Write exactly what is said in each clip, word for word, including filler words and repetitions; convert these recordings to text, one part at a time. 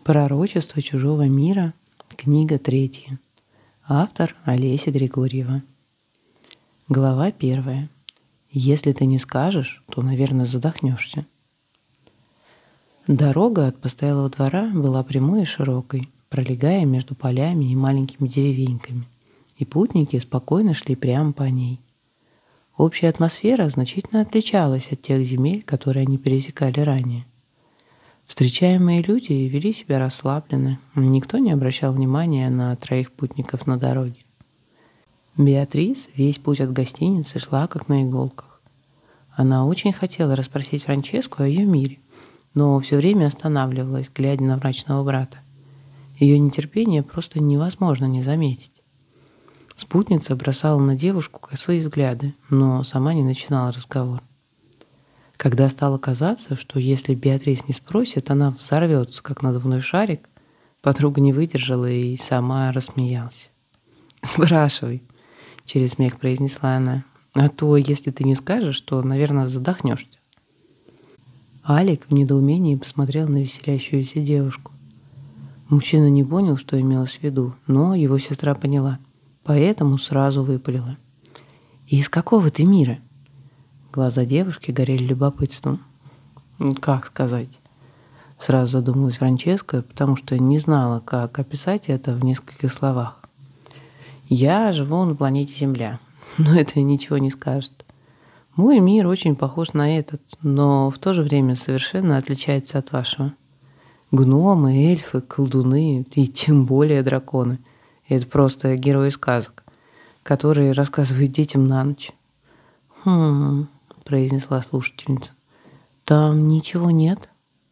Пророчество чужого мира. Книга третья. Автор Олеся Григорьева. Глава первая. Если ты не скажешь, то, наверное, задохнешься. Дорога от постоялого двора была прямой и широкой, пролегая между полями и маленькими деревеньками, и путники спокойно шли прямо по ней. Общая атмосфера значительно отличалась от тех земель, которые они пересекали ранее. Встречаемые люди вели себя расслабленно, никто не обращал внимания на троих путников на дороге. Беатрис весь путь от гостиницы шла как на иголках. Она очень хотела расспросить Франческу о ее мире, но все время останавливалась, глядя на мрачного брата. Ее нетерпение просто невозможно не заметить. Спутница бросала на девушку косые взгляды, но сама не начинала разговор. Когда стало казаться, что если Беатрис не спросит, она взорвется, как надувной шарик, подруга не выдержала и сама рассмеялась. «Спрашивай», — через смех произнесла она, «а то, если ты не скажешь, то, наверное, задохнешься». Алик в недоумении посмотрел на веселящуюся девушку. Мужчина не понял, что имелось в виду, но его сестра поняла, поэтому сразу выпалила: «И из какого ты мира?» Глаза девушки горели любопытством. «Как сказать?» Сразу задумалась Франческа, потому что не знала, как описать это в нескольких словах. «Я живу на планете Земля, но это ничего не скажет. Мой мир очень похож на этот, но в то же время совершенно отличается от вашего. Гномы, эльфы, колдуны и тем более драконы — это просто герои сказок, которые рассказывают детям на ночь». «Хм...» — произнесла слушательница. «Там ничего нет?»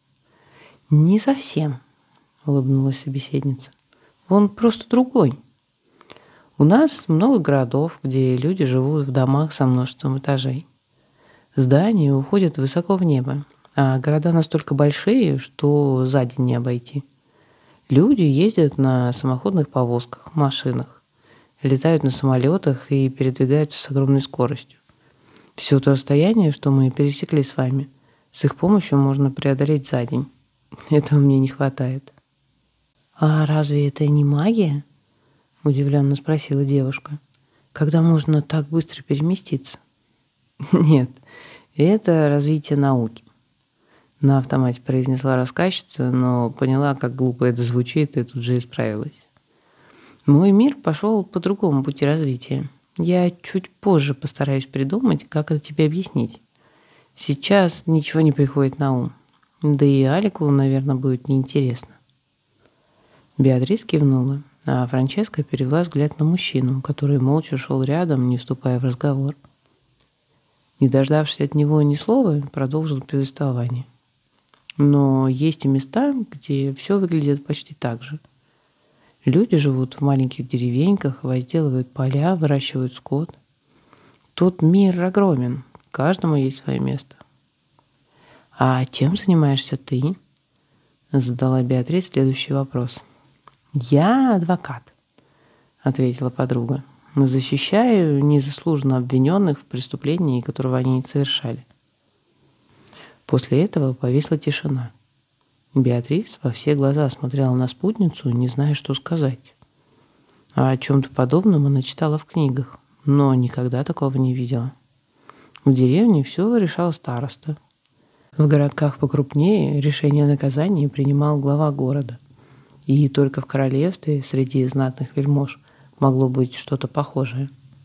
«Не совсем», — улыбнулась собеседница. «Он просто другой. У нас много городов, где люди живут в домах со множеством этажей. Здания уходят высоко в небо, а города настолько большие, что за день не обойти. Люди ездят на самоходных повозках, машинах, летают на самолетах и передвигаются с огромной скоростью. Все то расстояние, что мы пересекли с вами, с их помощью можно преодолеть за день. Этого мне не хватает». «А разве это не магия?» — удивленно спросила девушка. «Когда можно так быстро переместиться?» «Нет, это развитие науки», — на автомате произнесла рассказчица, но поняла, как глупо это звучит, и тут же исправилась. «Мой мир пошел по другому пути развития. Я чуть позже постараюсь придумать, как это тебе объяснить. Сейчас ничего не приходит на ум. Да и Алику, наверное, будет неинтересно». Беатрис кивнула, а Франческа перевела взгляд на мужчину, который молча шел рядом, не вступая в разговор. Не дождавшись от него ни слова, продолжил повествование. Но есть и места, где все выглядит почти так же. Люди живут в маленьких деревеньках, возделывают поля, выращивают скот. Тут мир огромен, каждому есть свое место. «А чем занимаешься ты?» — задала Беатрис следующий вопрос. «Я адвокат», — ответила подруга. «Защищаю незаслуженно обвиненных в преступлении, которого они не совершали». После этого повисла тишина. Беатрис во все глаза смотрела на спутницу, не зная, что сказать. А о чем-то подобном она читала в книгах, но никогда такого не видела. В деревне все решал староста. В городках покрупнее решение о наказании принимал глава города. И только в королевстве среди знатных вельмож могло быть что-то похожее.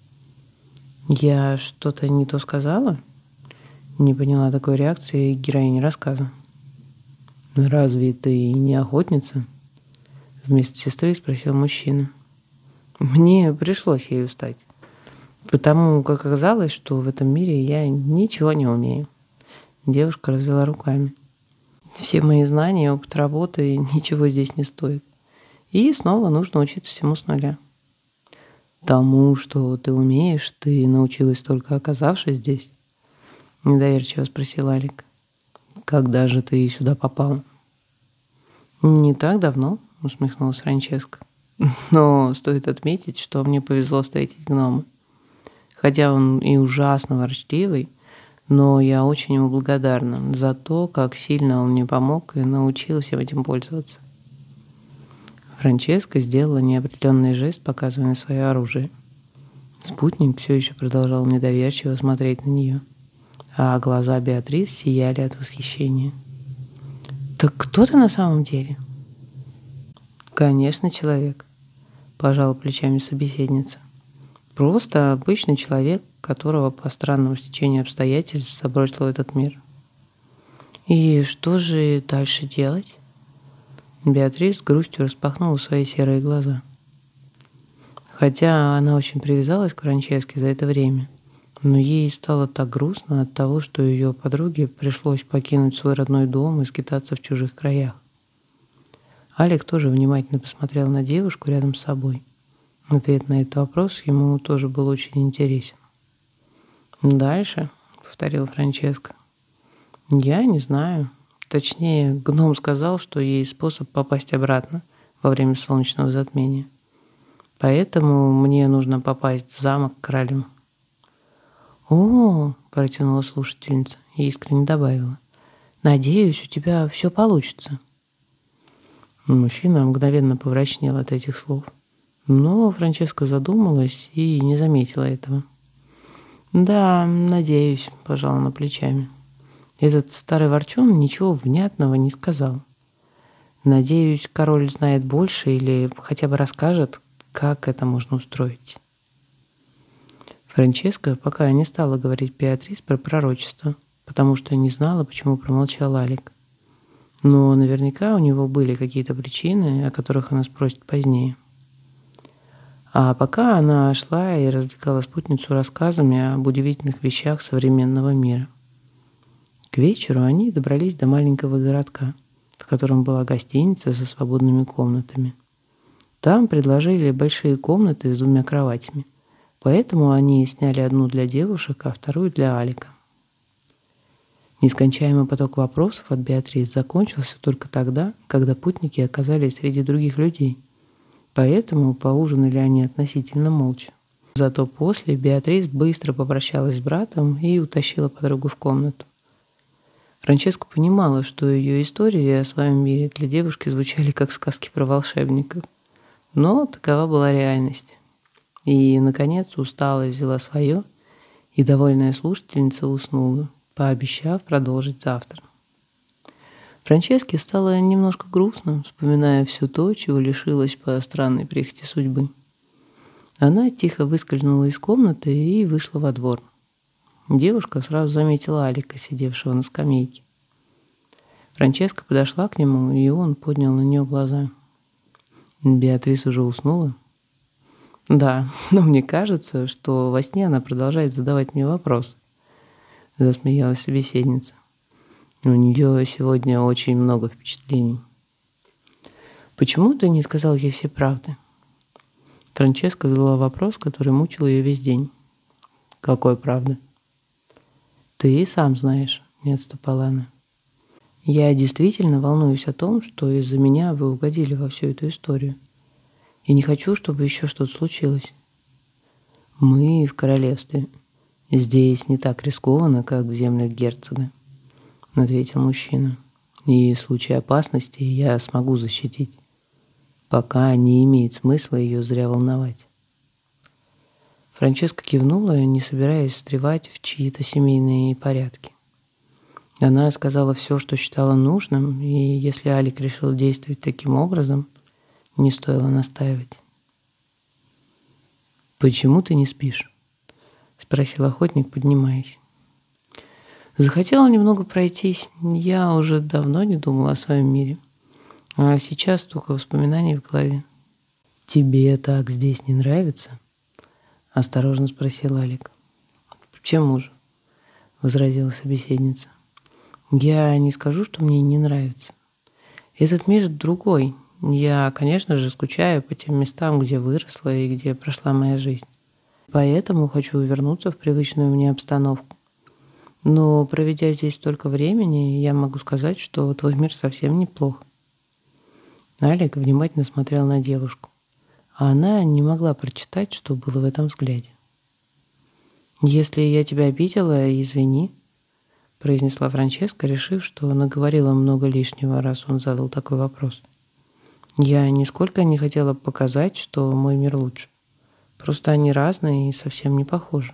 «Я что-то не то сказала?» Не поняла такой реакции героини рассказа. «Разве ты не охотница?» Вместо сестры спросил мужчина. «Мне пришлось ею стать, потому как оказалось, что в этом мире я ничего не умею». Девушка развела руками. «Все мои знания, опыт работы ничего здесь не стоят. И снова нужно учиться всему с нуля». «Тому, что ты умеешь, ты научилась только оказавшись здесь?» Недоверчиво спросил Алик. «Когда же ты сюда попала?» «Не так давно», — усмехнулась Франческа. «Но стоит отметить, что мне повезло встретить гнома. Хотя он и ужасно ворчливый, но я очень ему благодарна за то, как сильно он мне помог и научил всем этим пользоваться». Франческа сделала неопределенный жест, показывая свое оружие. Спутник все еще продолжал недоверчиво смотреть на нее, а глаза Беатрис сияли от восхищения. «Так кто ты на самом деле?» «Конечно, человек», — пожала плечами собеседница. «Просто обычный человек, которого по странному стечению обстоятельств забросило в этот мир». «И что же дальше делать?» Беатрис с грустью распахнула свои серые глаза. Хотя она очень привязалась к Франческе за это время, но ей стало так грустно от того, что ее подруге пришлось покинуть свой родной дом и скитаться в чужих краях. Алик тоже внимательно посмотрел на девушку рядом с собой. Ответ на этот вопрос ему тоже был очень интересен. «Дальше», — повторила Франческа. «Я не знаю. Точнее, гном сказал, что есть способ попасть обратно во время солнечного затмения. Поэтому мне нужно попасть в замок к королю». «О!» — протянула слушательница и искренне добавила. «Надеюсь, у тебя все получится». Мужчина мгновенно помрачнел от этих слов. Но Франческа задумалась и не заметила этого. «Да, надеюсь», — пожала она плечами. Этот старый ворчун ничего внятного не сказал. Надеюсь, король знает больше или хотя бы расскажет, как это можно устроить. Франческа пока не стала говорить Беатрис про пророчество, потому что не знала, почему промолчал Алик. Но наверняка у него были какие-то причины, о которых она спросит позднее. А пока она шла и развлекала спутницу рассказами об удивительных вещах современного мира. К вечеру они добрались до маленького городка, в котором была гостиница со свободными комнатами. Там предложили большие комнаты с двумя кроватями, поэтому они сняли одну для девушек, а вторую для Алика. Нескончаемый поток вопросов от Беатрис закончился только тогда, когда путники оказались среди других людей, поэтому поужинали они относительно молча. Зато после Беатрис быстро попрощалась с братом и утащила подругу в комнату. Франческа понимала, что ее истории о своем мире для девушки звучали как сказки про волшебников. Но такова была реальность. И, наконец, усталость взяла свое, и довольная слушательница уснула, пообещав продолжить завтра. Франческе стало немножко грустно, вспоминая все то, чего лишилась по странной прихоти судьбы. Она тихо выскользнула из комнаты и вышла во двор. Девушка сразу заметила Алика, сидевшего на скамейке. Франческа подошла к нему, и он поднял на нее глаза. «Беатрис уже уснула?» «Да, но мне кажется, что во сне она продолжает задавать мне вопросы», — засмеялась собеседница. «У нее сегодня очень много впечатлений». «Почему ты не сказал ей все правды?» Франческа задала вопрос, который мучил ее весь день. «Какой правды?» «Ты и сам знаешь», — не отступала она. «Я действительно волнуюсь о том, что из-за меня вы угодили во всю эту историю. И не хочу, чтобы еще что-то случилось. Мы в королевстве. Здесь не так рискованно, как в землях герцога», — ответил мужчина. «И в случае опасности я смогу защитить. Пока не имеет смысла ее зря волновать». Франческа кивнула, не собираясь встревать в чьи-то семейные порядки. Она сказала все, что считала нужным, и если Алик решил действовать таким образом, не стоило настаивать. «Почему ты не спишь?» — спросил охотник, поднимаясь. «Захотела немного пройтись. Я уже давно не думала о своем мире. А сейчас только воспоминания в голове». «Тебе так здесь не нравится?» — осторожно спросил Алик. «Почему же?» — возразила собеседница. «Я не скажу, что мне не нравится. Этот мир другой. Я, конечно же, скучаю по тем местам, где выросла и где прошла моя жизнь. Поэтому хочу вернуться в привычную мне обстановку. Но, проведя здесь столько времени, я могу сказать, что твой мир совсем неплох». Алик внимательно смотрел на девушку, а она не могла прочитать, что было в этом взгляде. «Если я тебя обидела, извини», — произнесла Франческа, решив, что наговорила много лишнего, раз он задал такой вопрос. Я нисколько не хотела показать, что мой мир лучше. Просто они разные и совсем не похожи.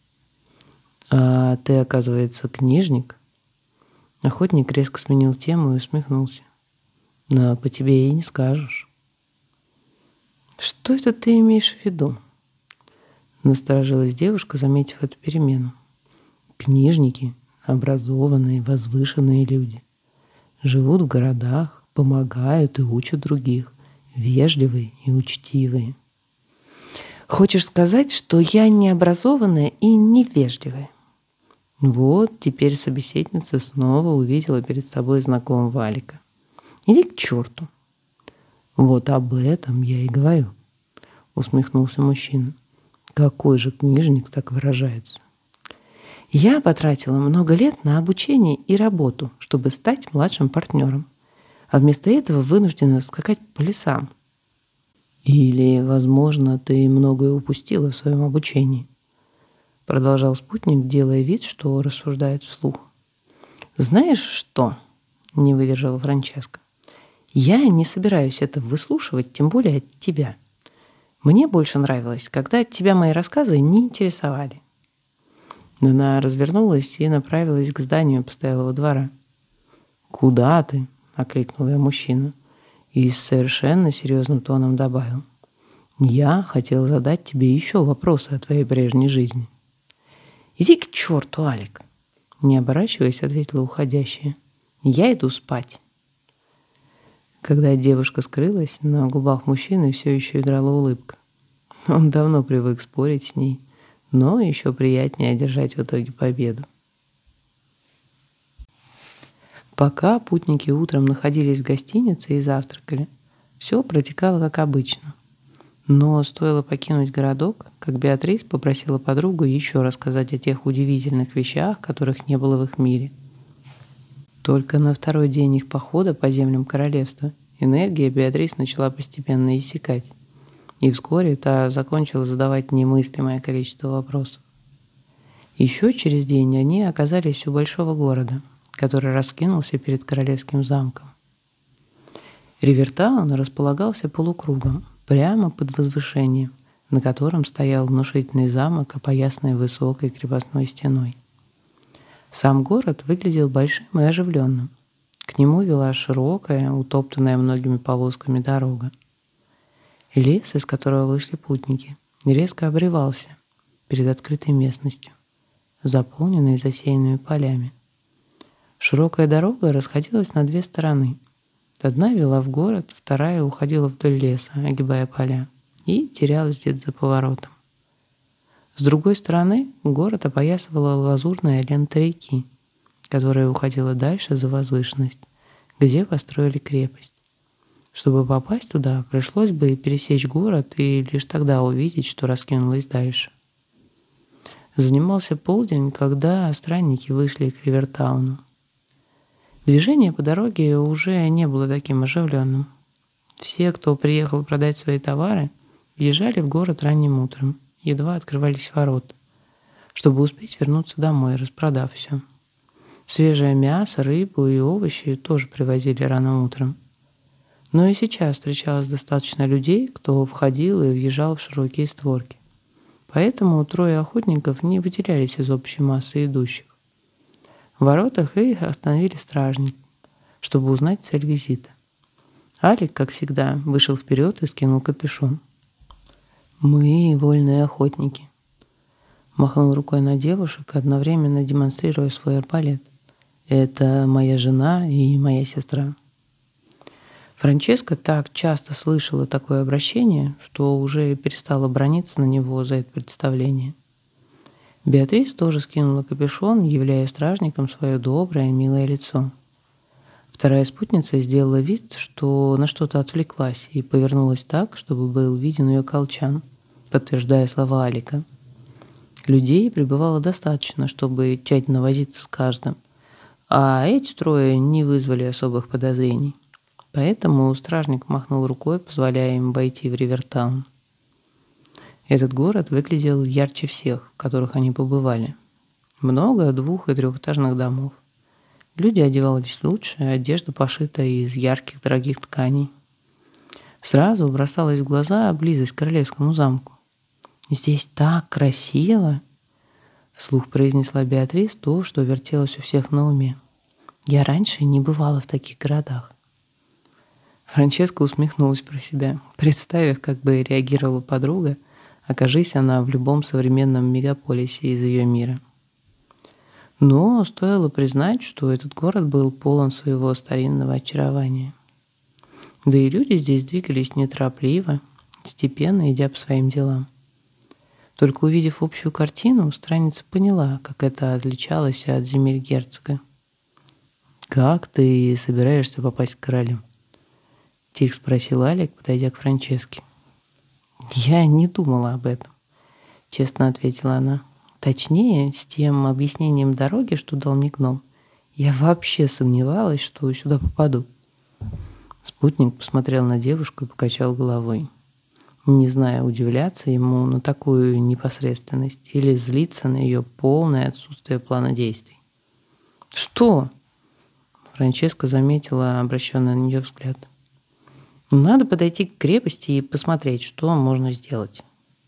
А ты, оказывается, книжник? Охотник резко сменил тему и усмехнулся. Но по тебе и не скажешь. Что это ты имеешь в виду? Насторожилась девушка, заметив эту перемену. Книжники, образованные, возвышенные люди, живут в городах, помогают и учат других, вежливые и учтивые. Хочешь сказать, что я необразованная и невежливая? Вот теперь собеседница снова увидела перед собой знакомого Алика. Иди к черту. Вот об этом я и говорю, усмехнулся мужчина. Какой же книжник так выражается? Я потратила много лет на обучение и работу, чтобы стать младшим партнером, а вместо этого вынуждена скакать по лесам. Или, возможно, ты многое упустила в своем обучении, продолжал спутник, делая вид, что рассуждает вслух. Знаешь что? Не выдержала Франческа. Я не собираюсь это выслушивать, тем более от тебя. Мне больше нравилось, когда тебя мои рассказы не интересовали. Она развернулась и направилась к зданию постоялого двора. «Куда ты?» — окликнул я мужчину и с совершенно серьезным тоном добавил. «Я хотел задать тебе еще вопросы о твоей прежней жизни». «Иди к черту, Алик!» — не оборачиваясь, ответила уходящая. «Я иду спать». Когда девушка скрылась, на губах мужчины все еще играла улыбка. Он давно привык спорить с ней, но еще приятнее одержать в итоге победу. Пока путники утром находились в гостинице и завтракали, все протекало как обычно. Но стоило покинуть городок, как Беатрис попросила подругу еще рассказать о тех удивительных вещах, которых не было в их мире. Только на второй день их похода по землям королевства энергия Беатрис начала постепенно иссякать, и вскоре та закончила задавать немыслимое количество вопросов. Еще через день они оказались у большого города, который раскинулся перед королевским замком. Ривертаун располагался полукругом, прямо под возвышением, на котором стоял внушительный замок, опоясанный высокой крепостной стеной. Сам город выглядел большим и оживленным. К нему вела широкая, утоптанная многими повозками дорога. Лес, из которого вышли путники, резко обрывался перед открытой местностью, заполненной засеянными полями. Широкая дорога расходилась на две стороны. Одна вела в город, вторая уходила вдоль леса, огибая поля, и терялась где-то за поворотом. С другой стороны город опоясывала лазурная лента реки, которая уходила дальше за возвышенность, где построили крепость. Чтобы попасть туда, пришлось бы пересечь город и лишь тогда увидеть, что раскинулось дальше. Занимался полдень, когда странники вышли к Ривертауну. Движение по дороге уже не было таким оживленным. Все, кто приехал продать свои товары, въезжали в город ранним утром, едва открывались ворота, чтобы успеть вернуться домой, распродав все. Свежее мясо, рыбу и овощи тоже привозили рано утром. Но и сейчас встречалось достаточно людей, кто входил и въезжал в широкие створки. Поэтому трое охотников не выделялись из общей массы идущих. В воротах их остановили стражники, чтобы узнать цель визита. Алик, как всегда, вышел вперед и скинул капюшон. «Мы вольные охотники», — махнул рукой на девушек, одновременно демонстрируя свой арбалет. «Это моя жена и моя сестра». Франческа так часто слышала такое обращение, что уже перестала браниться на него за это представление. Беатрис тоже скинула капюшон, являя стражникам свое доброе, милое лицо. Вторая спутница сделала вид, что на что-то отвлеклась, и повернулась так, чтобы был виден ее колчан, подтверждая слова Алика. Людей прибывало достаточно, чтобы тщательно возиться с каждым, а эти трое не вызвали особых подозрений. Поэтому стражник махнул рукой, позволяя им войти в Ривертаун. Этот город выглядел ярче всех, в которых они побывали. Много двух- и трехэтажных домов. Люди одевались лучше, одежда пошита из ярких дорогих тканей. Сразу бросалась в глаза близость к королевскому замку. «Здесь так красиво!» — вслух произнесла Беатрис то, что вертелось у всех на уме. «Я раньше не бывала в таких городах». Франческа усмехнулась про себя, представив, как бы реагировала подруга, окажись она в любом современном мегаполисе из ее мира. Но стоило признать, что этот город был полон своего старинного очарования. Да и люди здесь двигались неторопливо, степенно идя по своим делам. Только увидев общую картину, страница поняла, как это отличалось от земель герцога. «Как ты собираешься попасть к королю?» — тихо спросил Алик, подойдя к Франческе. «Я не думала об этом», — честно ответила она. «Точнее, с тем объяснением дороги, что дал мне гном, я вообще сомневалась, что сюда попаду». Спутник посмотрел на девушку и покачал головой, не зная, удивляться ему на такую непосредственность или злиться на ее полное отсутствие плана действий. «Что?» — Франческа заметила обращенный на нее взгляд. «Надо подойти к крепости и посмотреть, что можно сделать».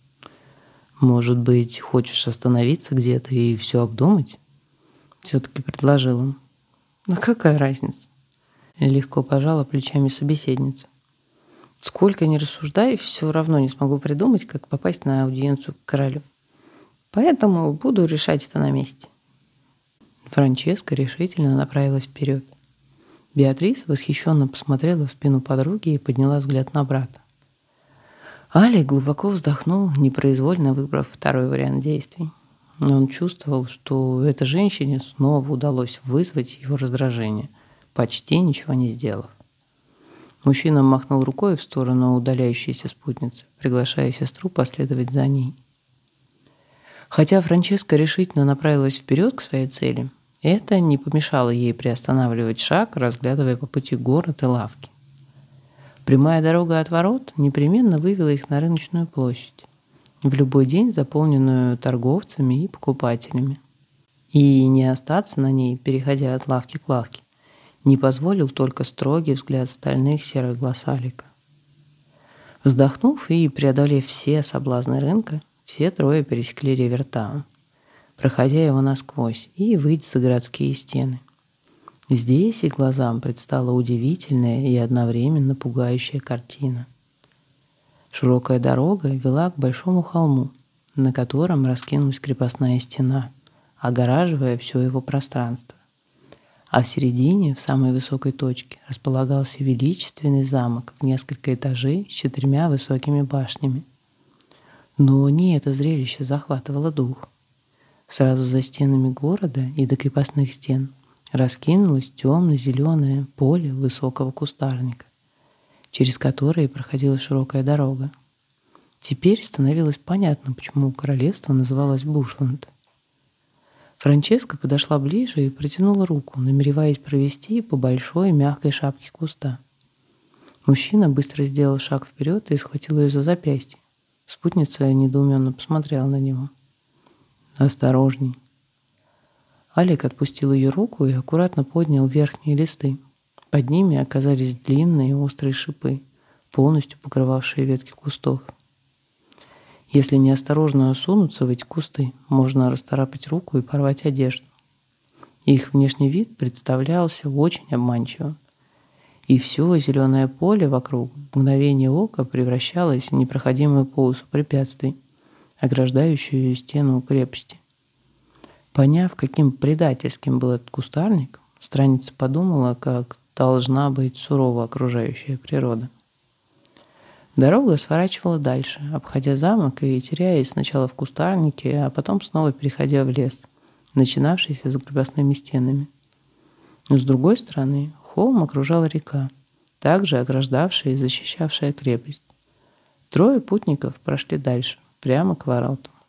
«Может быть, хочешь остановиться где-то и все обдумать?» Все-таки предложил он. «А какая разница?» Легко пожала плечами собеседница. «Сколько ни рассуждай, все равно не смогу придумать, как попасть на аудиенцию к королю. Поэтому буду решать это на месте». Франческа решительно направилась вперед. Беатрис восхищенно посмотрела в спину подруги и подняла взгляд на брата. Алик глубоко вздохнул, непроизвольно выбрав второй вариант действий. Он чувствовал, что этой женщине снова удалось вызвать его раздражение, почти ничего не сделав. Мужчина махнул рукой в сторону удаляющейся спутницы, приглашая сестру последовать за ней. Хотя Франческа решительно направилась вперед к своей цели, это не помешало ей приостанавливать шаг, разглядывая по пути город и лавки. Прямая дорога от ворот непременно вывела их на рыночную площадь, в любой день заполненную торговцами и покупателями. И не остаться на ней, переходя от лавки к лавке, не позволил только строгий взгляд стальных серых глаз Алика. Вздохнув и преодолев все соблазны рынка, все трое пересекли Ривертаун, проходя его насквозь, и выйдя за городские стены. Здесь их глазам предстала удивительная и одновременно пугающая картина. Широкая дорога вела к большому холму, на котором раскинулась крепостная стена, огораживая все его пространство. А в середине, в самой высокой точке, располагался величественный замок в несколько этажей с четырьмя высокими башнями. Но не это зрелище захватывало дух. Сразу за стенами города и до крепостных стен раскинулось темно-зеленое поле высокого кустарника, через которое проходила широкая дорога. Теперь становилось понятно, почему королевство называлось Бушланд. Франческа подошла ближе и протянула руку, намереваясь провести по большой мягкой шапке куста. Мужчина быстро сделал шаг вперед и схватил ее за запястье. Спутница недоуменно посмотрела на него. «Осторожней». Алик отпустил ее руку и аккуратно поднял верхние листы. Под ними оказались длинные острые шипы, полностью покрывавшие ветки кустов. Если неосторожно сунуться в эти кусты, можно расцарапать руку и порвать одежду. Их внешний вид представлялся очень обманчивым. И все зеленое поле вокруг в мгновение ока превращалось в непроходимую полосу препятствий, ограждающую стену крепости. Поняв, каким предательским был этот кустарник, страница подумала, как должна быть сурова окружающая природа. Дорога сворачивала дальше, обходя замок и теряясь сначала в кустарнике, а потом снова переходя в лес, начинавшийся за крепостными стенами. Но с другой стороны холм окружала река, также ограждавшая и защищавшая крепость. Трое путников прошли дальше, прямо к воротам.